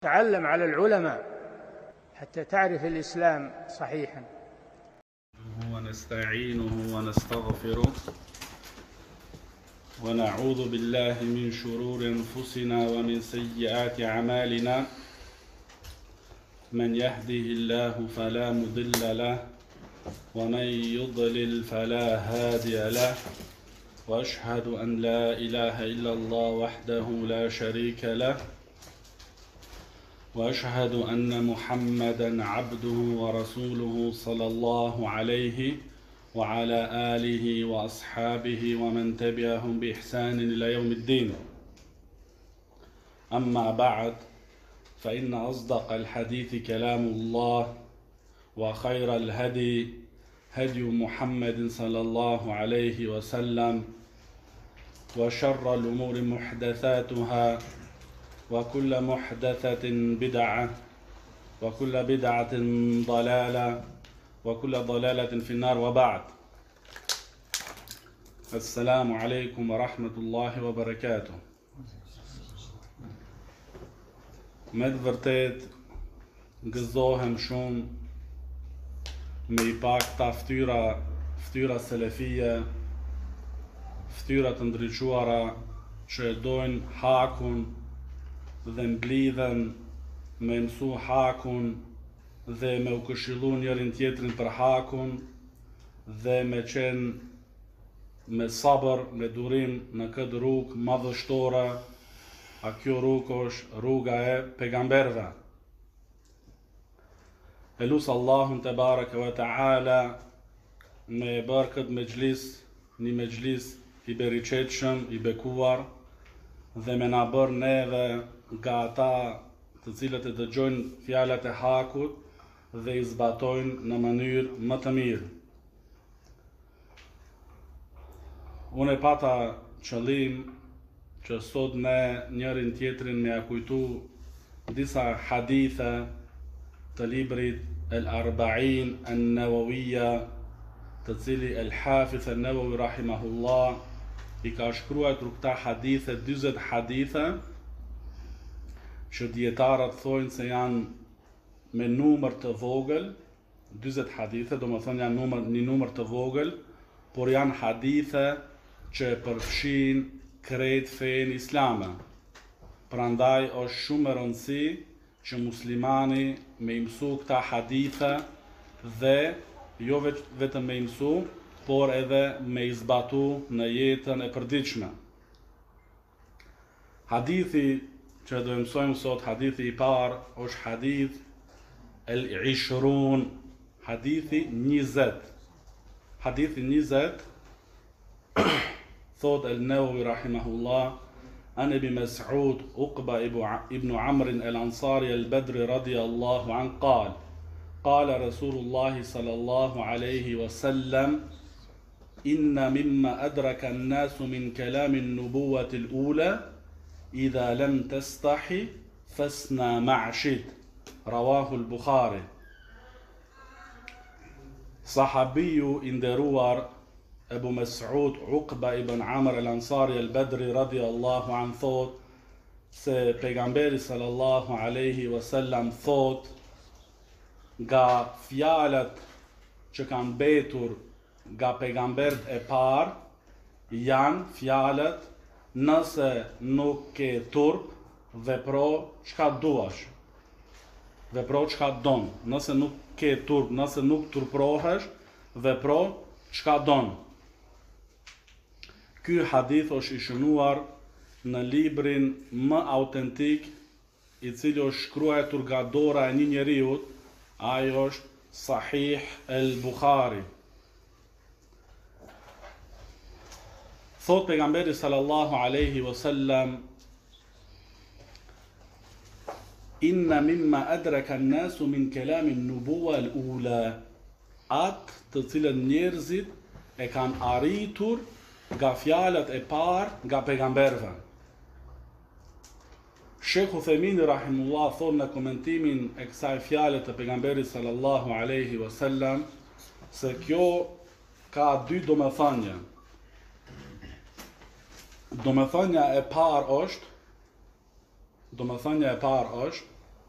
تعلم على العلماء حتى تعرف الإسلام صحيحا. ونستعينه ونستغفره ونعوذ بالله من شرور أنفسنا ومن سيئات أعمالنا. من يهده الله فلا مضل له ومن يضلل فلا هادي له، وأشهد أن لا إله إلا الله وحده لا شريك له، وأشهد أن محمدًا عبده ورسوله صلى الله عليه وعلى آله وأصحابه ومن تبعهم بإحسان إلى يوم الدين. أما بعد، فإن أصدق الحديث كلام الله، وخير الهدي هدي محمد صلى الله عليه وسلم، وشر الأمور محدثاتها، وكل محدثة بدعة، وكل بدعة ضلالة، وكل ضلالة في النار. وبعد، السلام عليكم ورحمة الله وبركاته. Me të vërtet gëzohem shumë me I pa këta ftyra selefie, ftyra të ndriçuara që e dojnë hakun dhe mblidhen me mësu hakun dhe me u këshillu njërin tjetrin për hakun dhe me qenë me sabër, me durim në këtë rrugë madhështore. A kjo rrugë është rruga e pejgamberëve. E lusë Allahun te bareke ve taala me bërë këtë mexhlis një mexhlis I bereqetshëm, I bekuar, dhe me na bërë neve nga ata të cilët e dëgjojnë fjalat e hakut dhe I zbatojnë në mënyrë më të mirë. Unë e pata qëllim që sot ne njërin tjetrin me kujtu disa hadithe të librit El Arba'in An-Nawawiyya, të cili El Hafiz An-Nawawi rahimahullah I ka shkruar këta hadithe, 40 hadithe që dietarët thonë se janë me numër të vogël. 40 hadithe, do më thonë janë një numër të vogël, por janë hadithe që përfshin krejt fenë islame. Prandaj është shumë e rëndësi që muslimani me mësu këta hadithe dhe jo vetëm me mësu, por edhe me zbatu në jetën e përditshme. Hadithi që do mësojmë sot, hadithi I parë, është hadith el-Ishrun, hadithi 20. Hadithi 20 thot el-Nawawi rahimahullah, an Abi Mas'ud Uqba ibn Amr al-Ansari al-Badri radiyallahu an qal qala Rasulullah sallallahu alayhi wa sallam, inna mimma adraka an-nasu min kalam an-nubuwati al-ula idha lam tastahi fasna ma'shid, rawahu al-Bukhari. Sahabiu I nderuar Abu Mas'ud Uqba ibn Amr al-Ansari al-Badri radiyallahu an thot se pejgamberi sallallahu alaihi wasallam thot, nga fjalët që kanë betur nga pejgamberët e parë janë fjalët: nëse nuk ke turp, vepro çka duash, vepro çka don. Nëse nuk ke turp, nëse nuk turprohesh, vepro çka don. Ky hadith është I shënuar në librin më autentik I cili është shkruar nga dora e një njeriut, ai është Sahih el-Bukhari. Thot pejgamberi sallallahu alaihi wasallam, inna mimma adraka an-nasu min kalam an-nubuwa al-ula, atë të cilën njerëzit e kanë arritur nga fjalët e parë nga pejgamberëve. Sheikh Uthemini rahimullah thon në komentimin e kësaj fjale të pejgamberit sallallahu alaihi wasallam se kjo ka dy domethënie. Domethënia e parë është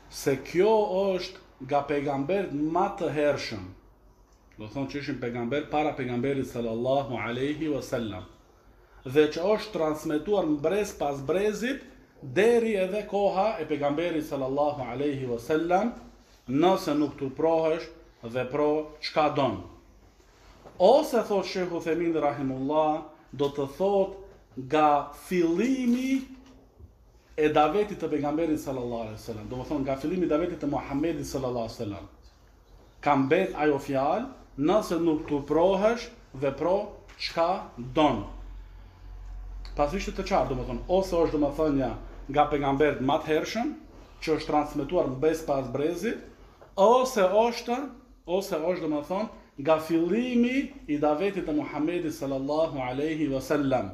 se kjo është nga pejgamberët më të hershëm. Do thonë që ishin pejgamber para pejgamberit sallallahu alaihi wasallam. Dhe që është transmetuar brez pas brezit deri edhe koha e pejgamberit sallallahu alaihi wasallam, nëse nuk turprohesh dhe pro çka don. Ose thot Sheikh Uthaymin rahimullah, do të thot nga fillimi e davetit të pejgamberit sallallahu alaihi wasallam. Do të thonë nga fillimi i davetit të Muhamedit sallallahu alaihi wasallam. Ka mbet ajo fjalë, nëse nuk turprohesh dhe pro çka don. Pasishtë të qartë, do të thonë, ose është do të thonë nga pejgamberët më të hershëm, që është transmetuar mbes pas brezit, ose është do të thonë nga fillimi i davetit të Muhamedit sallallahu alaihi wasallam.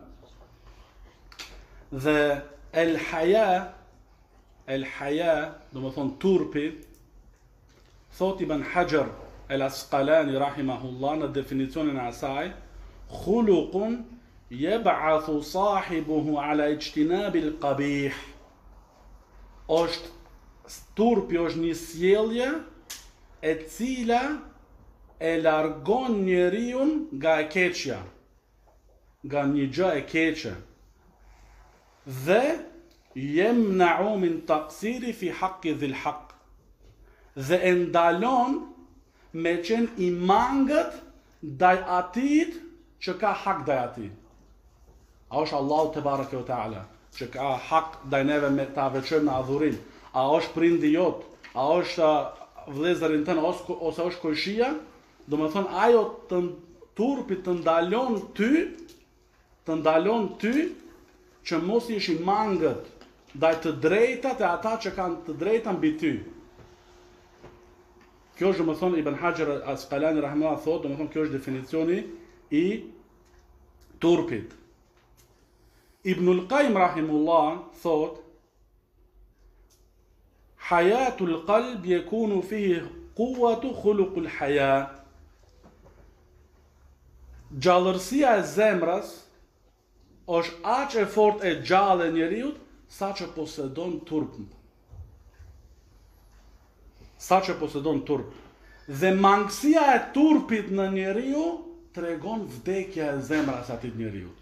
Dhe el haya, do të thonë turpi, thot Ibn Hajar el Asqalani rahimahullah në definicionin e asaj, khuluqun yeb'athu sahibuhu ala ijtinabi al-qabih. Turpi është një sjellje e cila e largon njeriu nga e keqja, nga një gjë e keqe. Dhe yemna'u min taqsiri fi haqqi dhil haqq. Dhe e ndalon me qenë i mangët ndaj atit që ka hak ndaj atij. A është Allahu te bareke ve taala që ka hak ndaj neve me ta veçojmë në adhurim? A është prindi jot? A është vëllezërin tënë ose është koshia? Do të thonë ajo turpi të ndalon ty që mos jesh i mangët ndaj të drejtat e ata që kanë të drejta mbi ty. Kjo është, do të thonë, Ibn Hajar Asqalani rahimahullah thotë, do të thonë kjo është definicioni i turpit. Ibnul Qayyim rahimullah thotë, hayatul qalb yakunu fihi quwwatu khuluqul haya. Gjallërsia e zemrës është aq e fortë e gjallë e njeriut sa që posedon turp. Dhe mangësia e turpit në njeriu tregon vdekja e zemrës atit njeriut.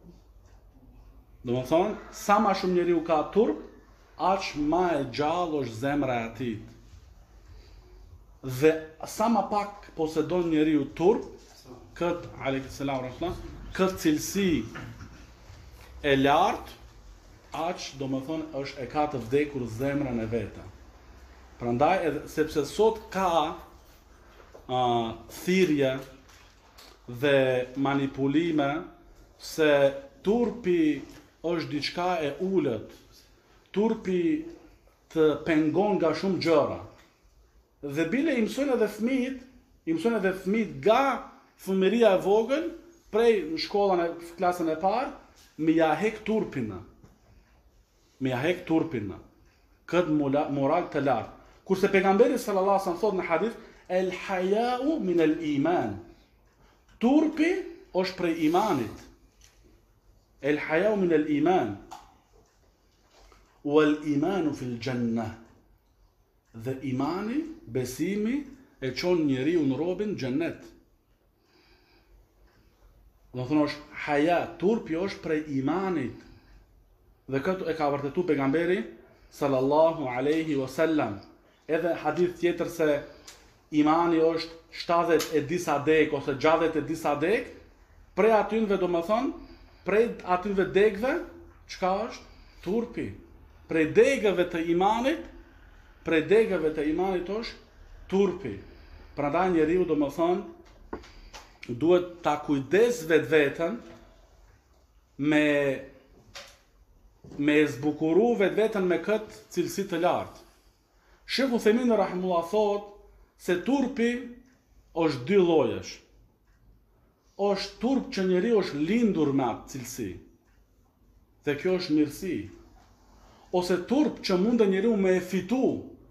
Do të thonë, sa ma shumë njeriu ka turp, aq ma e gjallë është zemra e atit. Dhe sa ma pak posedon njeriu turp, këtë cilësi e lartë, aq do më thonë është e ka të vdekur zemrën e veta. Prandaj, sepse sot ka thirrje dhe manipulime se turpi është diçka e ulët, turpi të pengon nga shumë gjëra. Dhe bile i mësojnë edhe fëmijët nga fëmëria e vogël, prej në shkollën e klasën e parë, me ja hek turpin. Këtë moral të lartë. Kurse pejgamberi sallallahu alaihi wasallam thot në hadith, el haya'u min el iman. Turpi është prej imanit. El haya'u min el iman. Wal imanu fil jannah. Dhe imani, besimi, e çon njeriu në robën xhennet. Do thonë është haya, turpi është prej imanit. Dhe këtë e ka vërtetuar pejgamberi sallallahu alaihi wasallam. Edhe hadith tjetër se imani është 70 e disa dek ose 60 e disa dek, prej atynve do më thonë, prej atynve dekve, çka është? Turpi. Prej degëve të imanit është turpi. Prandaj njeriu do më thonë, duhet ta kujdes vetveten me zbukuru vetveten me këtë cilësi të lartë. Sheikh Uthaymin rahimullah thot se turpi është dy llojesh. Është turp që njeriu është lindur me atë cilësi. Dhe kjo është mirësi. Ose turp që mund njeriu me e fitu.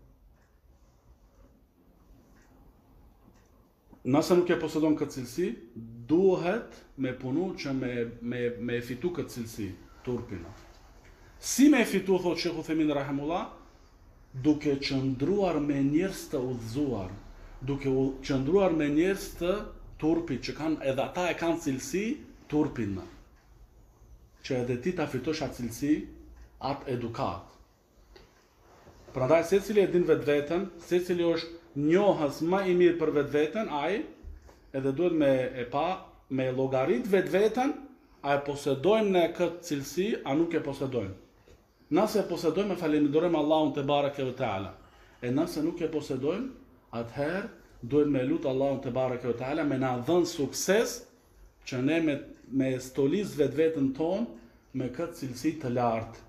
Nëse nuk e posedon këtë cilësi, duhet me punu që me e fitu këtë cilësi, turpin. Si me e fitu, thot Sheikh Uthaymin rahimullah, duke qëndruar me njerëz të udhëzuar, duke qëndruar me njerëz të turpit, që kanë, edhe ata e kanë cilësi turpin, që edhe ti ta fitosh atë cilësi, atë edukat. Prandaj secili e din vetveten, secili është njohës më i mirë për vetveten, ai edhe duhet me llogarit vetveten, a e posedojmë në këtë cilësi, a nuk e posedojmë. Nëse e posedojmë, falenderojmë Allahun te bareke ve teala. E nëse nuk e posedojmë, atëherë duhet me lutë Allahun te bareke ve teala me na dhënë sukses që ne me stolis vetveten tonë me këtë cilësi të lartë.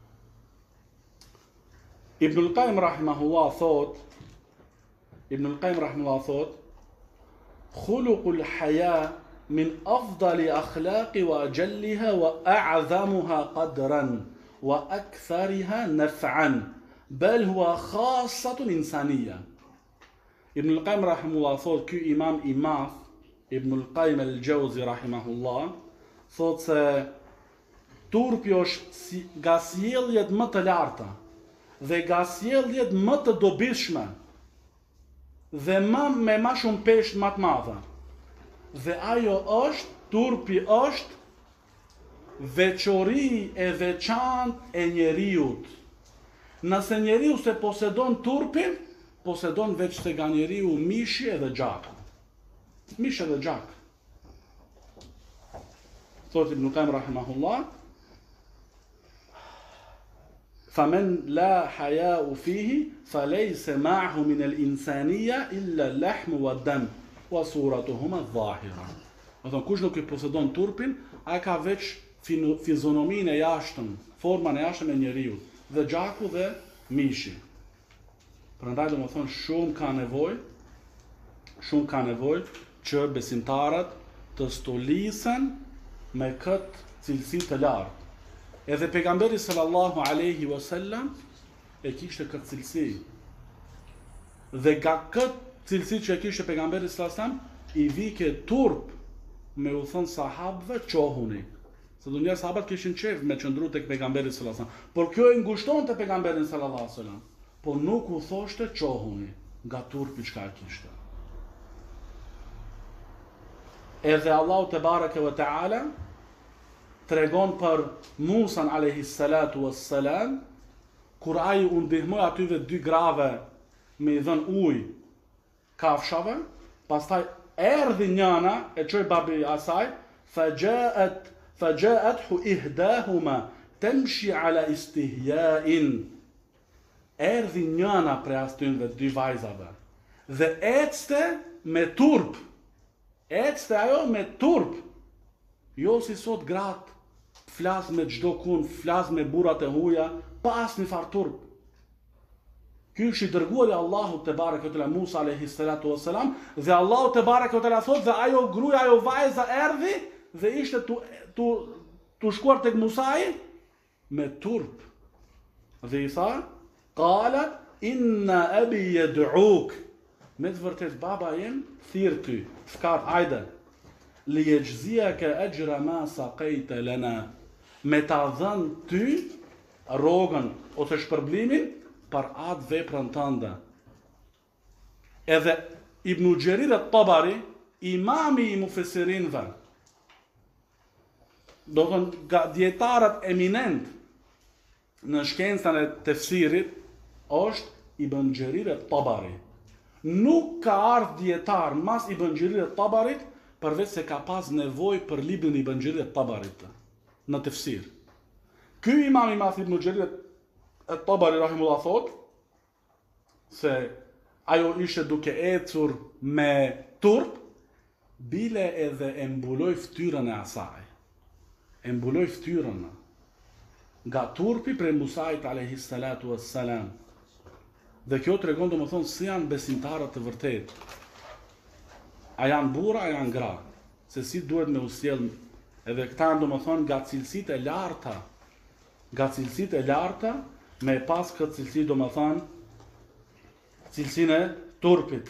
Ibnul Qayyim rahimahullah thot, khuluqul haya min afdali akhlaqi wa ajalliha wa a'zamuha qadran wa akthariha naf'an bal huwa khassatun insaniya. Ibnul Qayyim rahimahullah thot, ky imam i madh Ibnul Qayyim al-Jauzi rahimahullah thot se turpi është nga sjelljet më të larta dhe nga sjelljet më të dobishme dhe me ma shumë peshë më të madhe. Dhe ajo është, turpi është veçori e veçantë e njeriut. Nëse njeriu se posedon turpin, posedon veç se nga njeriu mishi edhe gjaku. Mish edhe gjak. Thot Ibn Qayyim rahimahullah, فمن لا حياء فيه فليس معه من الإنسانية إلا اللحم والدم وصورتهما الظاهرة. Do thonë, kush nuk i posedon turpin, ai ka veç fizionominë e jashtëm, formën e jashtëm e njeriu, dhe gjaku dhe mishi. Prandaj do të thonë shumë ka nevojë që besimtarët të stolisen me këtë cilësi të lartë. Edhe pejgamberi sallallahu alaihi wasallam e kishte këtë cilësi. Dhe nga këtë cilësi që e kishte pejgamberi sallallahu alaihi wasallam, i vike turp me u thënë sahabëve qohuni. Se do njerë sahabët kishin qef me qëndru tek pejgamberi sallallahu alaihi wasallam. Por kjo e ngushton te pejgamberin sallallahu alaihi wasallam. Por nuk u thoshte qohuni nga turpi çka kishte. Edhe Allahu te bareke ve teala tregon për Musan alayhi salatu wassalam, kur ai u ndihmoi atyve dy grave me i dhën ujë kafshave, pastaj erdhi njëna e çoi babi asaj, faja'athu ihdahuma tamshi ala istihya'in. Erdhi njëna prej atyre dy vajzave dhe ecste me turp. Ecste ajo me turp. Jo si sot gratë flas me çdo kun, flas me burrat e huaja, pa asnjë far turp. Ky është i dërguari i Allahut te bareke te Musa alayhi salatu wassalam, dhe Allahu te bareke te thot dhe ajo gruaja, ajo vajza erdhi dhe ishte tu shkuar tek Musa me turp. Dhe i tha, qalat inna abi yad'uk. Me të vërtet baba jem thirr ty, fkat ajde. Li yajziyaka ajra ma saqaita lana. Me ta dhën ty rrogën ose shpërblimin për atë veprën tënde. Edhe Ibn Jarir at-Tabari, imami i mufesirinëve, do të thonë nga dietarët eminent në shkencën e tefsirit, është Ibn Jarir at-Tabari. Nuk ka ardhur dietar mas Ibn Jarir at-Tabarit përveç se ka pas nevojë për librin e Ibn Jarir at-Tabarit në tefsir. Ky imam i madh Ibn Jarir at-Tabari rahimullah thot se ajo ishte duke ecur me turp, bile edhe e mbuloi fytyrën e asaj. E mbuloi fytyrën nga turpi prej Musait alayhi salatu wassalam. Dhe kjo tregon domethënë si janë besimtarët të vërtetë. A janë burra, a janë gra, se si duhet me usjell, edhe këta janë domethënë nga cilësitë e larta, me pas këtë cilësi domethënë cilësinë e turpit.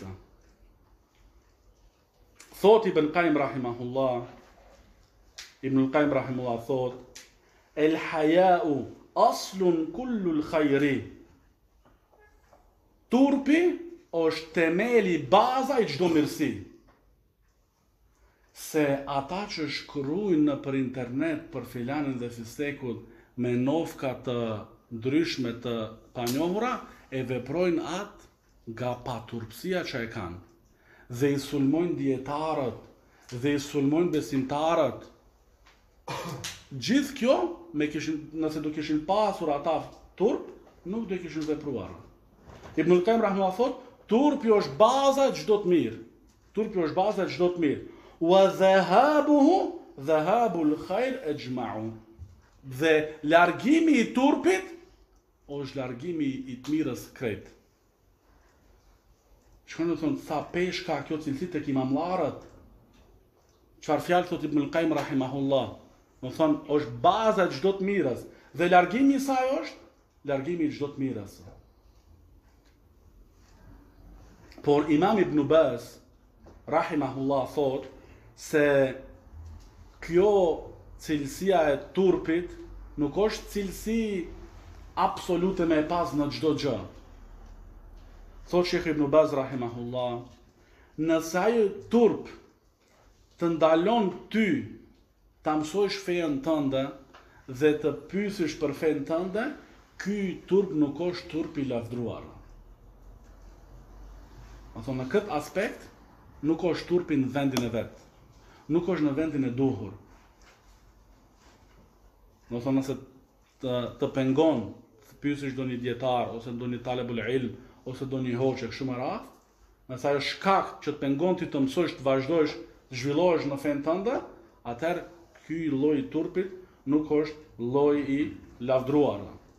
Thot Ibn Qayyim rahimahullah, Ibn Qayyim rahimahullah thot, el haya'u aslun kullu l-khajri. turpi është temeli, baza i çdo mirësi. Se ata që shkruajnë në për internet për filanin dhe fistekut me nofka të ndryshme të panjohura, e veprojnë atë nga paturpsia që e kanë. Dhe i sulmojnë dietarët, dhe i sulmojnë besimtarët. Gjithë kjo, nëse do kishin pasur ata turp, nuk do kishin vepruar. Ibnul Qayyim rahimahullah thot, turpi është baza e çdo të mirë. Turpi është baza e çdo të mirë. Wa dhahabuhu dhahabul khair ajma'u. Dhe largimi i turpit është largimi i të mirës krejt. Shkon të thonë, sa peshka kjo cilësi tek imamllarët. Çfarë fjalë thot Ibnul Qayyim rahimahullah? Do thonë, është baza e çdo të mirës dhe largimi i saj është largimi i çdo të mirës. Por Imam Ibn Baz rahimahullah thot se kjo cilësia e turpit nuk është cilësi absolute me e pas në çdo gjë. Thot Sheikh Ibn Baz rahimahullah, nëse ai turp të ndalon ty ta mësojsh fenë tënde dhe të pyesësh për fenë tënde, ky turp nuk është turp i lavdruar. Në këtë aspekt nuk është turpi në vendin e vet. Nuk është në vendin e duhur. Nëse të pengon të pyesësh ndonjë dietar ose ndonjë talebul ilm ose ndonjë hoxhe kështu me radhë, nëse ajo shkak që të pengon ti të mësosh të vazhdojsh të zhvillohesh në fenë tënde, atëherë ky lloj i turpit nuk është lloj i lavdruar.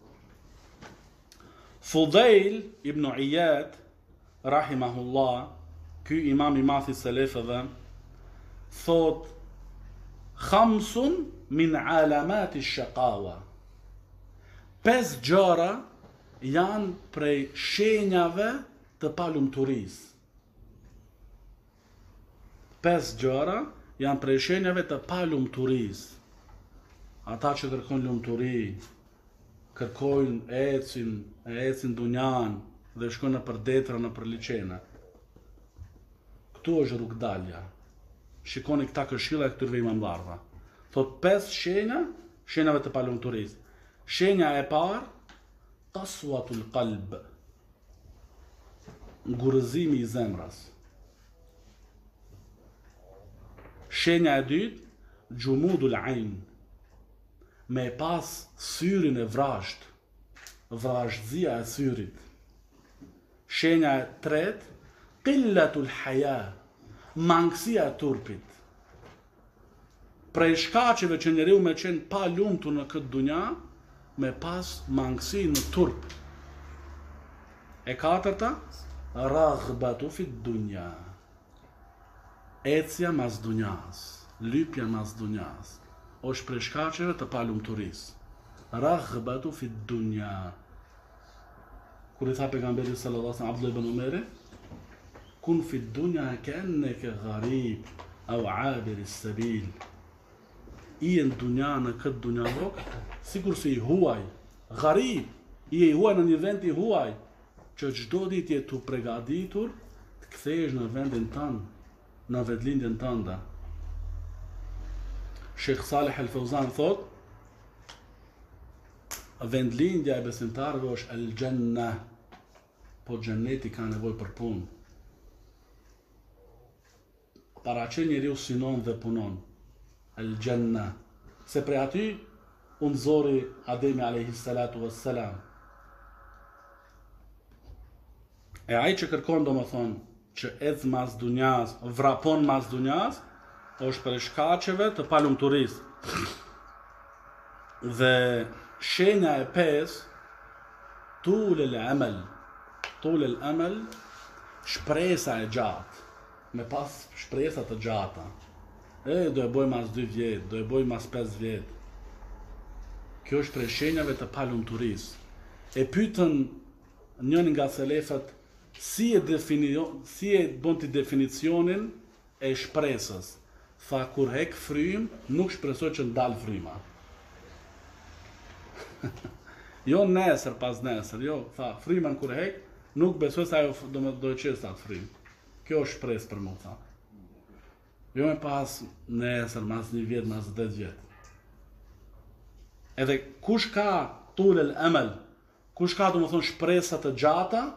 Fudail ibn Iyad rahimahullah, ky imam i madh i selefëve, thot khamsun min alamati shaqawa. 5 gjëra janë prej shenjave të palumturisë. 5 gjëra janë prej shenjave të palumturisë. Ata që kërkojnë lumturi, kërkojnë ecin dunjan dhe shkojnë nëpër detra, nëpër liçene. Ktu është rrugdalja. Shikoni këta këshilla e këtyre imamllarëve. Thot 5 shenjave të palumturisë. Shenja e parë, qaswatul qalb, ngurëzimi i zemrës. Shenja e dytë, gjumudul ain, me pas syrin e vrasht, vrashtëzia e syrit. Shenja e tretë, qillatul haya, mangësia e turpit. Prej shkaqeve që njeriu me qenë pa lumtur në këtë dunja, me pas mangësi në turp. E katërta, raghbatu fi dunja, ecja mas dunjas, lypja mas dunjas, është prej shkaqeve të palumturisë. Raghbatu fi dunja. Kur i tha pejgamberi sallallahu alaihi wasallam Abdullah ibn Umeri, kun fi dunja ka'annaka gharib au abir as-sabil. I në dunja, në këtë dunjalok, sikur se i huaj, gharib, i huaj në një vend i huaj, që çdo ditë je tu përgatitur të kthehesh në vendin tënd, në vendlindjen tënde. Sheikh Saleh Al-Fawzan thot, vendlindja e besimtarëve është al-janna, po xheneti ka nevojë për punë. Para që njeriu synon dhe punon, al-janna, se prej aty u nxori Ademi alayhi salatu wassalam. E ai që kërkon domethënë që ecë mas dunjas, vrapon mas dunjas, është për shkaqeve të palumturisë. Dhe shenja e 5, tul al-amal, shpresa e gjatë, me pas shpresa të gjata. Do e boj mas 2 vjet, do e boj mas 5 vjet. Kjo është prej shenjave të palumturisë. E pyetën njërin nga selefët si e bën ti definicionin e shpresës. Tha, kur hek frym, nuk shpresoj që ndal fryma. Jo nesër pas nesër, jo, tha, frymën kur hek, nuk besoj se ajo do të qesë atë frim. Kjo është shpresë për mua. Jo me pas nesër, mas 1 vjet, mas 10 vjet. Edhe kush ka tulel emel, kush ka domethënë shpresa të gjata,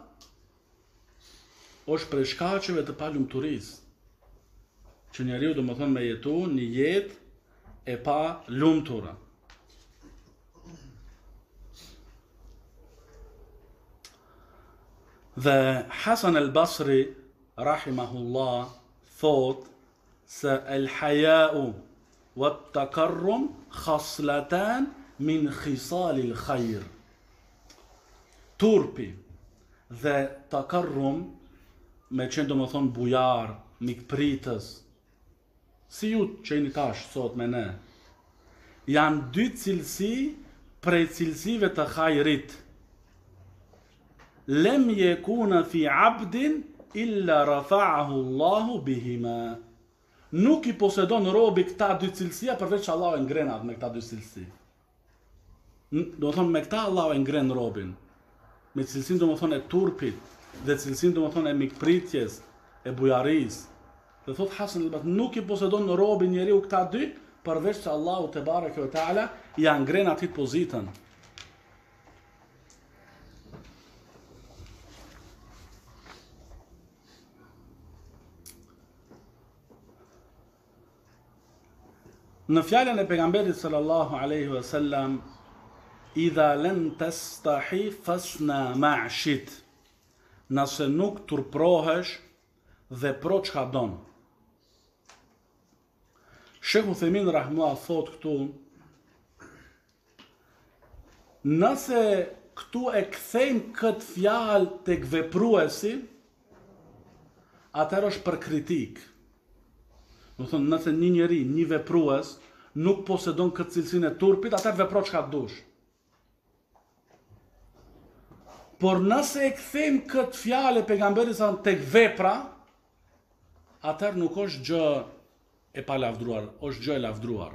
është prej shkaqeve të palumturisë. Që njeriu domethënë me jetu një jetë e pa lumtura. Dhe Hasan al-Basri rahimahullah thot se el-haya'u wa at-takarrum khaslatan min khisal al-khair. Turpi dhe takarrum, me qenë domethënë bujar, mikpritës, si ju që jeni tash sot me ne, janë 2 cilësi prej cilësive të hajrit. Lem yekuna fi abdin illa rafa'ahu Allahu bihima. Nuk i posedon robi këta 2 cilësia përveç Allahu e ngren atë me këta 2 cilësi. Do të thonë me këta Allahu e ngren robin. Me cilësinë domethënë e turpit dhe cilësinë domethënë e mikpritjes, e bujarisë. Dhe thot Hasan al-Basri, nuk i posedon në robin njeriu këta 2 përveç se Allahu te bareke ve taala ja ngren atit pozitën. Në fjalën e pejgamberit sallallahu alaihi wasallam, idha lam tastahi fasna ma'shit. Nëse nuk turprohesh, vepro çka don. Sheikh Uthaymin rahimahullah thot këtu, nëse këtu e kthejmë këtë fjalë tek vepruesi, atëherë është për kritik. Do thonë, nëse një njeri, një veprues, nuk posedon këtë cilësinë e turpit, atëherë vepro çka dush. Por nëse e kthejmë këtë fjalë pejgamberit sa tek vepra, atëherë nuk është gjë e palavdruar, është gjë e lavdruar.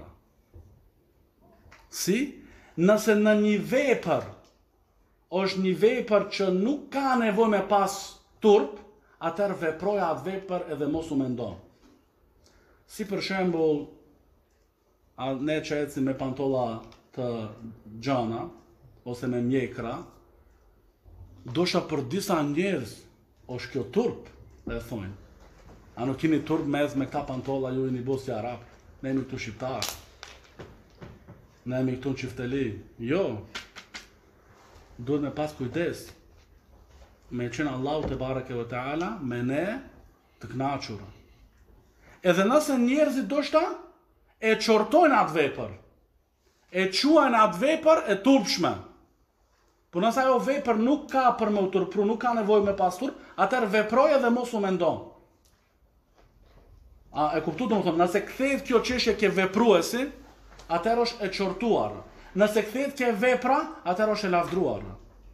Si? Nëse në një vepër është një vepër që nuk ka nevojë me pas turp, atëherë veproja atë vepër edhe mos u mendon. Si për shembull, ne që ecim me pantolla të gjana, ose me mjekra, dosha për disa njerëz, është kjo turp, dhe thonë. A nuk keni turp me këta pantolla, ju jeni bosë arab, ne jemi këtu shqiptar, ne jemi këtu në qifteli. Jo, duhet me pas kujdes, me qenë Allahu te bareke ve taala, me ne të kënaqur. Edhe nëse njerëzit doshta e qortojnë atë vepër, e quajnë atë vepër e turpshme. Po nëse ajo vepër nuk ka për me u turpru, nuk ka nevojë me pas turp, atëherë veproje dhe mos u mendon. A e kuptu domethënë, nëse kthehet kjo çështje ke vepruesi, atëherë është e qortuar. Nëse kthehet ke vepra, atëherë është e lavdruar.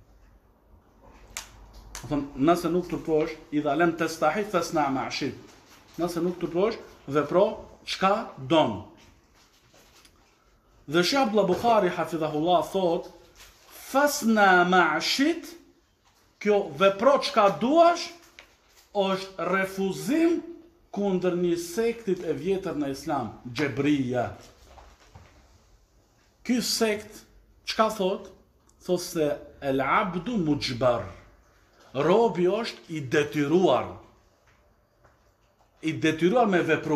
Nëse nuk turposh, idha lam tastahi fasna ma'shit. Nëse nuk turposh, vepro çka don. Dhe Sheikh Abdullah Bukhari hafidhahullah thot, fasna ma'shit, kjo vepro çka duash, është refuzim kundër një sektit e vjetër në Islam, Xhebrija. Ky sekt çka thot? Thot se el abdu mujbar. Robi është i detyruar me vepru.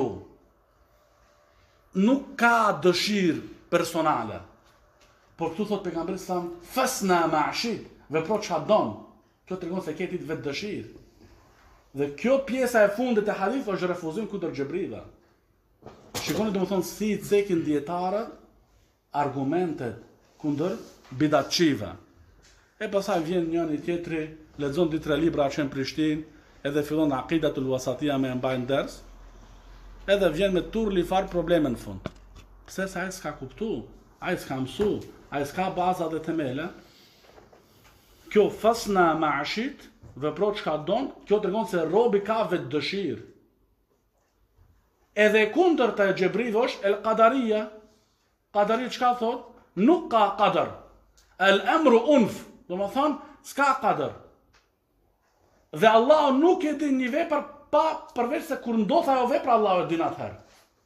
Nuk ka dëshirë personale. Por këtu thot pejgamberi sa fasna ma'shit, vepro çka don. Kjo tregon se ke ti vetë dëshirë. Dhe kjo pjesa e fundit e hadith është refuzim kundër Xhebrive. Shikoni domethënë si i cekin dietarët argumentet kundër bidatçive. E pastaj vjen njëri tjetri, lexon 2-3 libra që në Prishtinë, edhe fillon aqidatul wasatia me mbajnë ders, edhe vjen me turli far probleme në fund. Pse sa ai s'ka kuptu, ai s'ka mësu, ai s'ka bazat e themele. Kjo fasna ma'shit, vepro çka don, kjo tregon se robi ka vetë dëshirë. Edhe kundërta e Xhebrive është el qadaria. Qadaria çka thot? Nuk ka qadar. El amru unf, do të thonë s'ka qadar. Dhe Allahu nuk e din një vepër përveç se kur ndodh ajo vepër Allahu e din atëherë.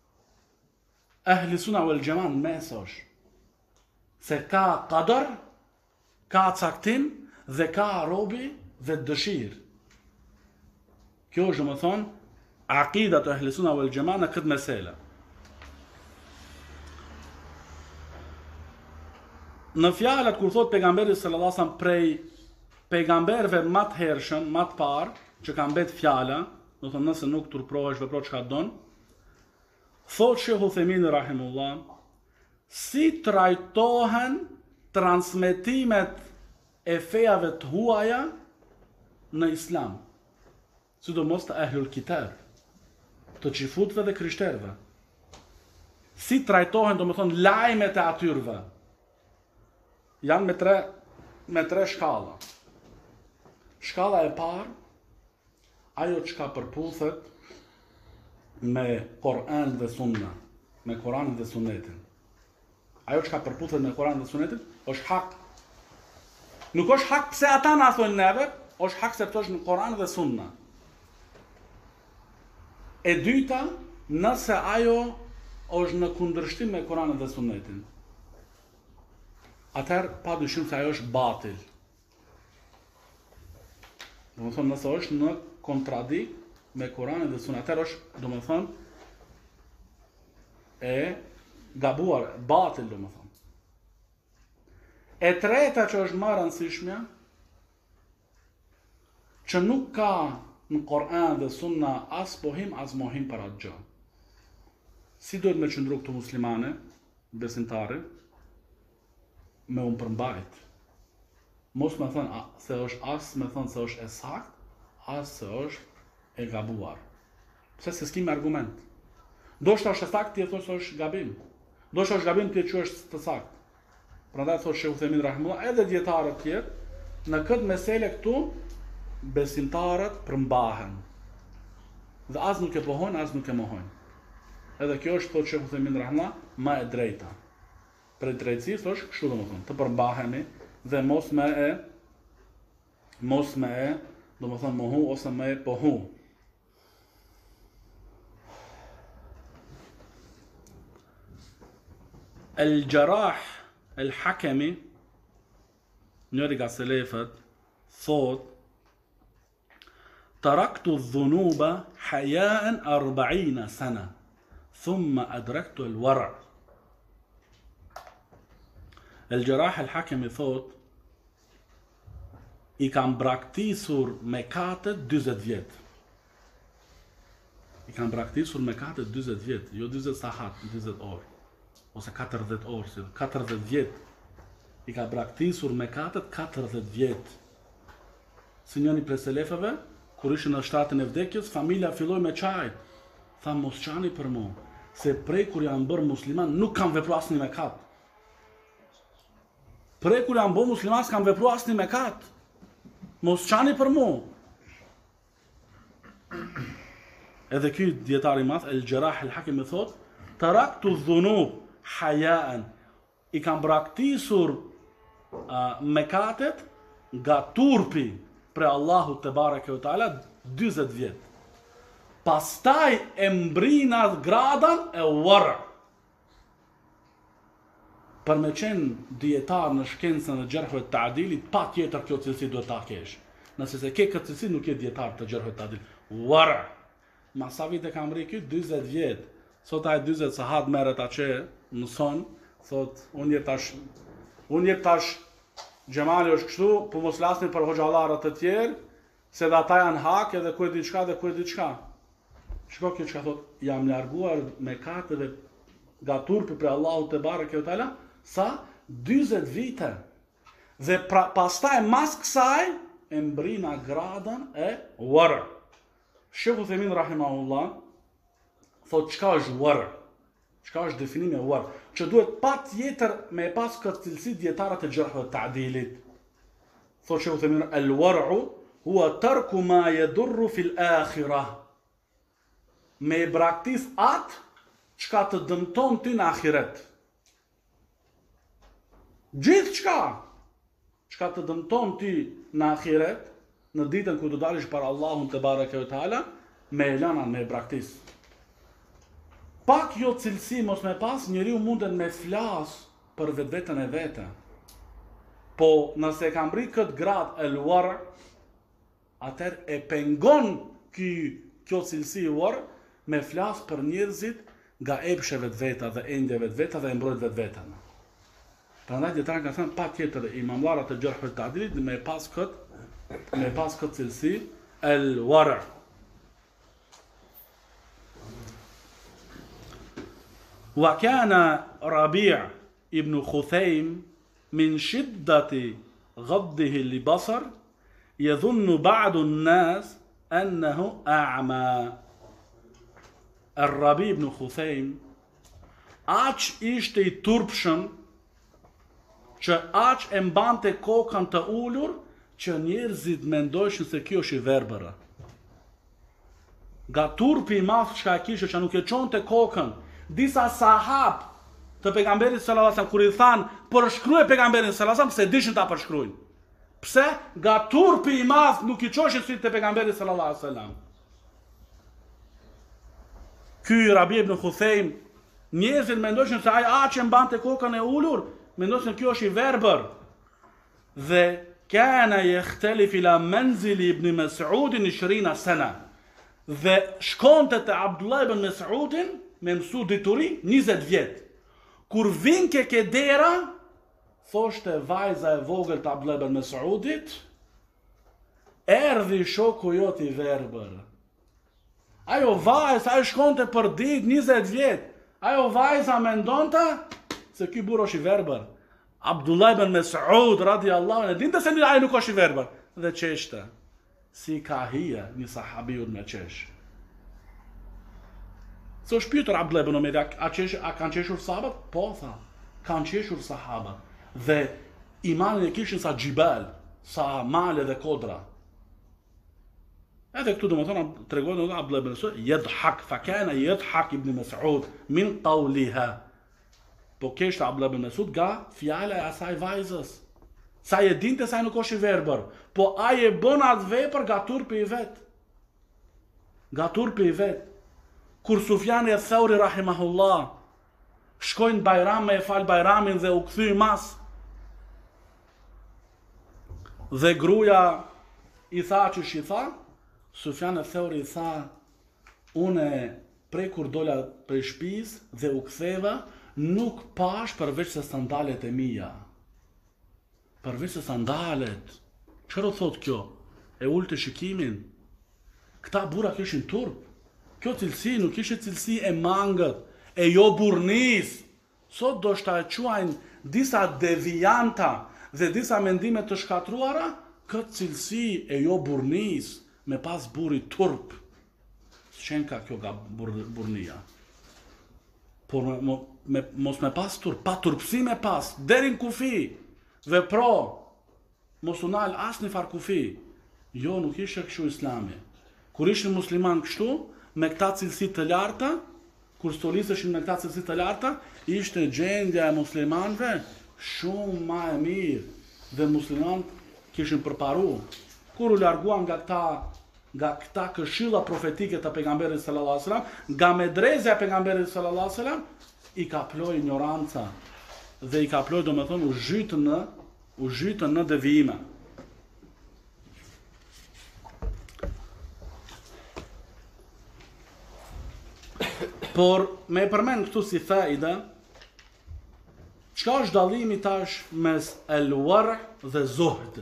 Ehli Sunna wal Jamaa mes është se ka qadar, ka caktim dhe ka robi dhe dëshirë. Kjo është domethënë aqida e Ehli Sunna wal Jamaa në këtë mesela. Në fjalët kur thot pejgamberi sallallahu alajhi wasallam prej pejgamberëve më të hershëm, më të parë që kanë mbet fjala, do të thonë nëse nuk turprohesh vepro çka don, thot Sheikh Uthaymin rahimullah, si trajtohen transmetimet e fejave të huaja në Islam, sidomos të Ahlul Kitab, të xifutëve dhe krishterëve. Si trajtohen, domethënë, lajmet e atyrve. Janë me tre shkalla. Shkalla e parë, ajo çka përputhet me Kur'an dhe Sunna, me Kur'anin dhe Sunetin. Ajo çka përputhet me Kur'anin dhe Sunetin është hak. Nuk është hak pse ata na thonë neve, është hak se është në Kur'an dhe Sunna. E dyta, nëse ajo është në kundërshtim me Kur'anin dhe Sunetin, atëherë pa dyshim se ajo është batil. Domethënë nëse është në kontradikt me Kur'anin dhe Sunetin, atëherë është domethënë e gabuar, batil domethënë. E treta që është më e rëndësishme, që nuk ka në Kur'an dhe Sunna as pohim as mohim për atë gjë. Si duhet me qëndru këtu muslimane, besimtare, me unë përmbajt. Mos me thënë se është as me thënë se është e sakt, as se është e gabuar. Pse se s'kim argument. Do shta është e sakt, ti e thosh se është gabim. Do shta është gabim, ti e që është të sakt. Prandaj thosh Sheikh Uthaymin rahimullah, edhe dietarët tjerë, në këtë mesele këtu, besimtarët përmbahen. Dhe as nuk e pohojnë, as nuk e mohojnë. Edhe kjo është, thotë Sheikh Uthaymin rahimullah, ma e drejta. Për drejtësisë është kështu domethënë, të përmbahemi dhe mos me domethënë mohu ose me pohu. El-Jarrah el-Hakimi, njëri nga selefët, thot, taraktu dhunuba hayaan 40 sana, thumma adraktu el-wara'. El-Jarrah el-Hakimi thot, i kam braktisur mekatet 40 vjet. I kam braktisur mekatet 40 vjet, jo 40 sahat, 40 orë, ose 40 orë, 40 vjet. I ka braktisur mekatet 40 vjet. Si njëni prej selefëve, kur ishin në shtatën e vdekjes, familja filloi me çajt. Tha mos çani për mua, se prej kur janë bërë musliman nuk kam vepruar asnjë mekat. Prej kur janë bërë musliman s'kam vepruar asnjë mekat. Mos çani për mua. Edhe ky dietar i madh El-Jarrah el-Hakimi thot, taraktu dhunub hayaan. I kam braktisur mekatet nga turpi për Allahu te bareke ve taala 40 vjet. Pastaj e mbrina gradan e wara. Për me qenë dietar në shkencën e gjerhëve të adilit, pa tjetër kjo cilësi duhet ta kesh. Nëse se ke këtë cilësi, nuk je dietar të gjerhëve të adilit. Wara. Ma sa vite kam rri kjo? 40 vjet. Sot ai 40 sahat merret atje mëson, thot, unë jet tash xhamali është kështu, po mos flasni për hoxhallarët të tjerë, se dhe ata janë hak edhe ku e diçka dhe ku e diçka. Shiko kjo çka thot, jam larguar mekateve nga turpi për Allahu te bareke ve taala, sa 40 vite. Dhe pastaj mas kësaj e mbrina gradën e wara. Sheikh Uthaymin rahimahullah thot çka është wara? Çka është definimi e wara? Që duhet patjetër me pas këtë cilësi dietarët e gjerhëve të adilit. Thot Sheikh Uthaymin el-wara'u huwa tarku ma yadurru fil akhirah. Me braktis atë çka të dëmton ty në ahiret. Gjithë çka të dëmton ty në ahiret, në ditën kur do dalësh para Allahun te bareke ve teala me elanan me braktis. Pak jo cilësi mos me pas, njeriu mundet me flas për vetveten e vete. Po nëse ka mbrit këtë grad el war, atëherë e pengon kjo cilësi war me flas për njerëzit nga epsheve të veta dhe endjeve të veta dhe e mbrojt vetën. Prandaj dietar ka thënë pa tjetër imamlarët e Jarh al-Ta'dilit me pas këtë cilësi el war. Wa kana Rabi' ibn Khuthaym min shiddati ghaddihi li-basar yadhunnu ba'du an-nas annahu a'ma. Rabi' ibn Khuthaym aq ishte I turpshëm që aq e mbante kokën të ulur që njerëzit mendojshin se kjo është I verbër. Nga turpi I madh çka kishte që nuk e çonte kokën, disa sahab të pejgamberit sallallahu alajhi wasallam kur I than përshkruaj pejgamberin sallallahu alajhi wasallam se dishin ta përshkruajnë. Pse? Nga turpi I madh nuk I çoshin syt te pejgamberi sallallahu alajhi wasallam. Ky Rabi ibn Khuthaym njerëzit mendojnë se ai aq e mbante kokën e ulur, mendojnë se kjo është I verbër. Dhe kana yahtalif ila manzil ibn Mas'ud 20 sana. Dhe shkonte te Abdullah ibn Mas'udin me mësu dituri 20 vjet. Kur vinke ke dera, thoshte vajza e vogël të Abdullah ibn Mas'udit, erdhi shoku jot I verbër. Ajo vajza, ajo shkonte për ditë 20 vjet. Ajo vajza mendonte se ky burr është I verbër. Abdullah ibn Mas'ud radiallahu anhu dinte se ai nuk është I verbër dhe qeshte. Si ka hija një sahabiut me qesh. Se është pyetur Abdullah ibn Umar, a kanë qeshur sahabët? Po, tha, kanë qeshur sahabët. Dhe imanin e kishin sa gjibal, sa male dhe kodra. Edhe këtu domethënë tregon Abdullah ibn Mas'ud, yadhak, fa kana yadhak ibn Mas'ud min qawliha. Po kishte Abdullah ibn Mas'ud nga fjala e asaj vajzës. Sa e dinte se ai nuk është I verbër, po ai e bën atë vepër nga turpi I vet. Nga turpi I vet. Kur Sufjani ath-Thauri rahimahullah shkojnë Bajram me e fal Bajramin dhe u kthy mas. Dhe gruaja I tha ç'ish I tha, Sufjani ath-Thauri I tha, une prej kur dola prej shtëpisë dhe u ktheva, nuk pash përveç se sandalet e mia. Përveç se sandalet. Çfarë thot kjo? E ulte shikimin. Këta burra kishin turp. Kjo cilësi nuk ishte cilësi e mangët, e jo burnis. Sot do shta e quajnë disa devijanta dhe disa mendime të shkatruara, këtë cilësi e jo burnis, me pas buri turp. Shenka kjo nga burnia. Por mos me pas turp, pa turpsi me pas, derin kufi, dhe pro, mos unal as një far kufi. Jo, nuk ishte kështu Islami. Kur ishin musliman kështu, me këta cilësi të larta, kur stoliseshin me këta cilësi të larta, ishte gjendja e muslimanëve shumë ma e mirë dhe muslimanët kishin përparu. Kur u larguan nga këta këshilla profetike të pejgamberit sallallahu alajhi wasallam, nga medrezja e pejgamberit sallallahu alajhi wasallam, I ka ploj ignoranca dhe I ka ploj domethënë u zhytën në devijime. Por me përmend këtu si faida, çka është dallimi tash mes el-war' dhe zuhd?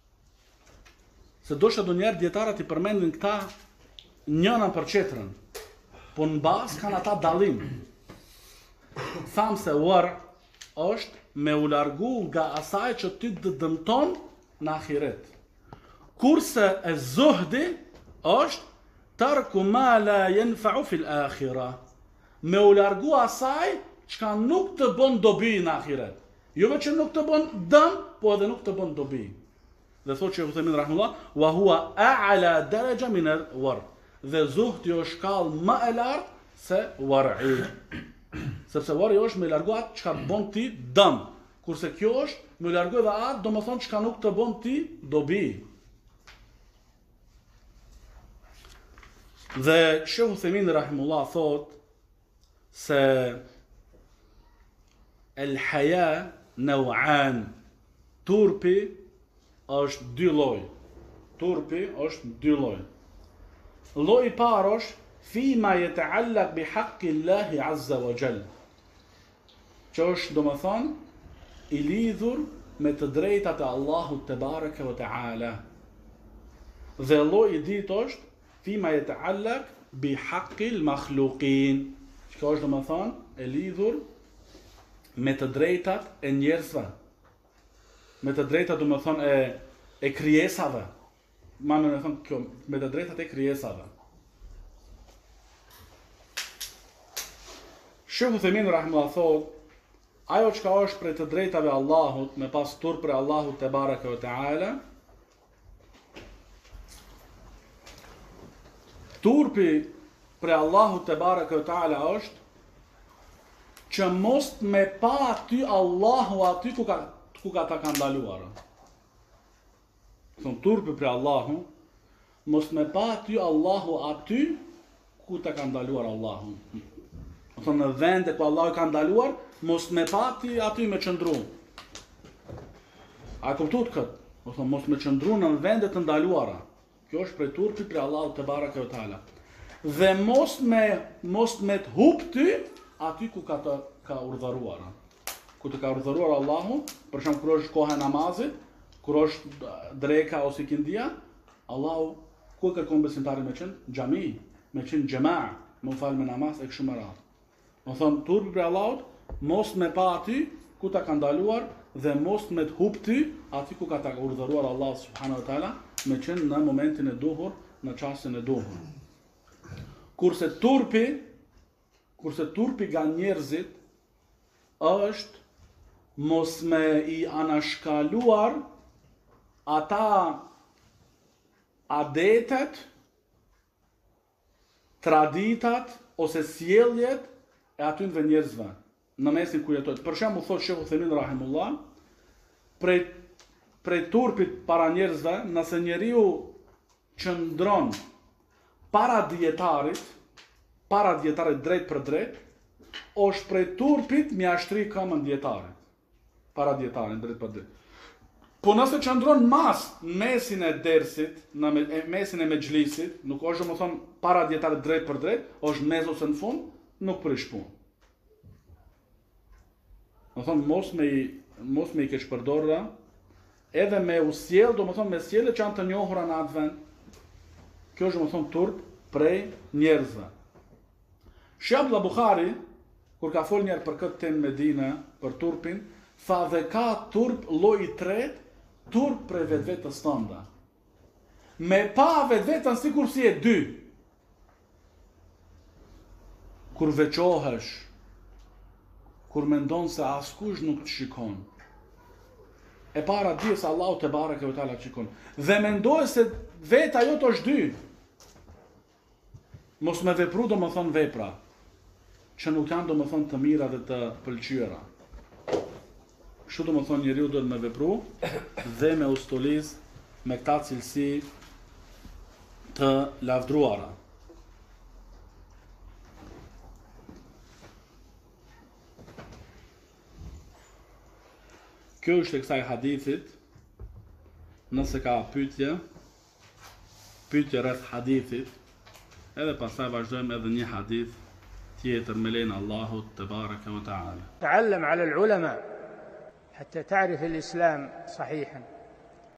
Se do shta do njerë djetarët I përmendin këta njëna për qetrën, po në bazë kanë ata dallim. Thamë se war' është me u largu nga asaj që ty të dëmton në ahiret. Kurse e zuhdi është tarku ma la yanfa'u fil akhira. Me u largu asaj çka nuk të bën dobi në ahiret. Jo vetëm nuk të bën dëm, po edhe nuk të bën dobi. Dhe thotë Sheikh Uthaymin rahimullah, wa huwa a'la daraja min al-war. Dhe zuhdi është shkallë më e lartë se war'i. Sepse war'i është me largu atë çka të bën ti dëm, kurse kjo është me largu edhe atë, domethënë çka nuk të bën ti dobi. Dhe Sheikh Uthaymin rahimullah thot se el haya naw'an, turpi është dy lloj. Turpi është dy lloj. Lloji i parë është fima yata'allaq bi haqqi Allahi azza wa jall. Që është domethënë i lidhur me të drejtat e Allahut te baraka wa ta'ala. Dhe lloji i dytë është fima yata'allaq bi haqqi al-makhluqin. Që është domethënë e lidhur me të drejtat e njerëzve. Me të drejtat domethënë e krijesave. Ma me thënë kjo, me të drejtat e krijesave. Sheikh Uthaymin rahimahullah thot, ajo çka është prej të drejtave Allahut, me pas turp për Allahut te baraka wa taala, turpi për Allahut te baraka wa taala është që mos me pa aty Allahu aty ku ka ta ka ndaluar. Thon turpi për Allahu, mos me pa aty Allahu aty ku ta ka ndaluar Allahu. Thon në vende ku Allahu ka ndaluar, mos me pa aty me qëndru. A kuptuat kët? Thon mos me qëndru në vende të ndaluara. Kjo është prej turpit për Allahu te baraka ve taala. Dhe mos me të hub ty aty ku ka urdhëruar. Ku të ka urdhëruar Allahu, për shembull kur është koha e namazit, kur është dreka ose kindia, Allahu ku kërkon besimtarin me qenë xhami, me qenë xhamaa, me u fal me namaz e kështu me radhë. Do thon turpi për Allahut, mos me pa aty ku ta ka ndaluar dhe mos me të hub ty aty ku ka ta urdhëruar Allah subhanahu wa taala, me qenë në momentin e duhur, në çastin e duhur. Kurse turpi nga njerëzit është mos me i anashkaluar ata adetet, traditat ose sjelljet e atyve njerëzve në mesin ku jetojnë. Për shembull thotë Sheikh Uthaymin rahimullah, prej turpit para njerëzve, nëse njeriu qëndron para dietarit drejt për drejt, është prej turpit mi ashtri këmën dietarit. Para dietarit drejt për drejt. Po nëse qëndron mas mesin e dersit, në mesin e mexhlisit, nuk është domethënë para dietarit drejt për drejt, është mes ose në fund, nuk prish punë. Domethënë mos me i keq përdorura, edhe me u sjell, domethënë me sjellje që janë të njohura në atë vend. Kjo është domethënë turp prej njerëzve. Sheikh Buhari, kur ka folur një herë për këtë temë Medina, për turpin, tha dhe ka turp lloj i tretë, turp prej vetvetes tënde. Me pa vetveten sikur si e dy. Kur veçohesh, kur mendon se askush nuk të shikon, e para di se Allahu te bareke ve teala shikon, dhe mendoj se veta jote është dy. Mos me vepru domethënë vepra që nuk janë domethënë të mira dhe të pëlqyera. Kështu domethënë njeriu duhet me vepru dhe me ustuliz me këta cilësi të lavdruara. Kjo është e kësaj hadithit. Nëse ka pyetje rreth hadithit, edhe pastaj vazhdojmë edhe një hadith tjetër me lenin Allahut te baraka wa taala. تعلم على العلماء حتى تعرف الإسلام صحيحا.